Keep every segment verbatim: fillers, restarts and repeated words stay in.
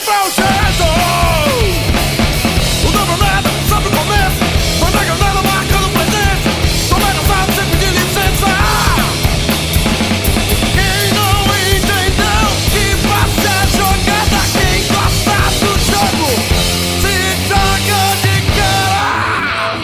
é o jeito. O dobro nada, sabe o começo. Manda a granada marcando presente. Tô bem cansado sem pedir licença. Quem não entendeu que passa a jogada. Quem gosta do jogo se joga de cara.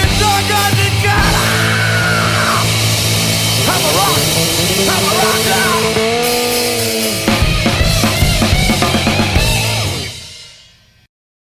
Have a rock, have a rock now.